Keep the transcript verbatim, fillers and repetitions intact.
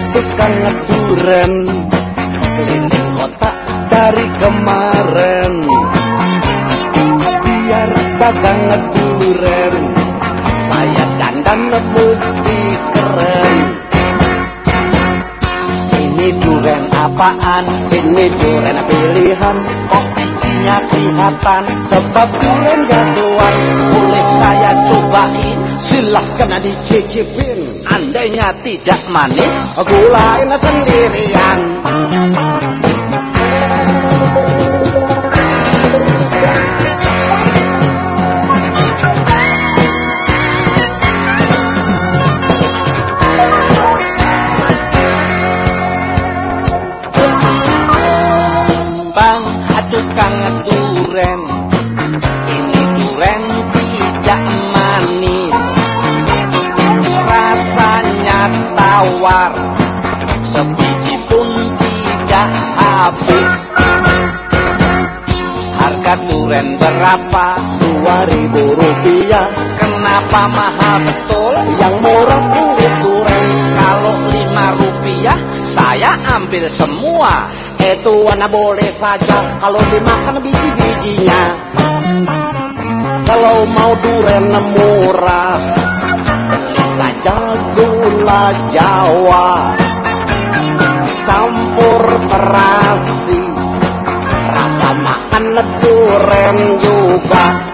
tukang duren keliling kota dari kemarin. Biar dagang duren, saya dandan mesti keren. Ini duren apaan? Ini duren pilihan. Kok bijinya kelihatan? Sebab duren jatuhan. Boleh saya cobain? Silahkan dicicipin. Andainya tidak manis, gulain sendirian. Bang, tukang duren, ini duren tidak manis, rasanya tawar, sebiji pun tidak habis. Harga duren berapa? Dua ribu rupiah. Kenapa mahal betul? Yang murah kulit duren. Kalau lima rupiah saya ambil semua. Itu anak boleh saja kalau dimakan biji-bijinya. Kalau mau duren murah, beli saja gula Jawa, campur terasi, rasa makan duren juga.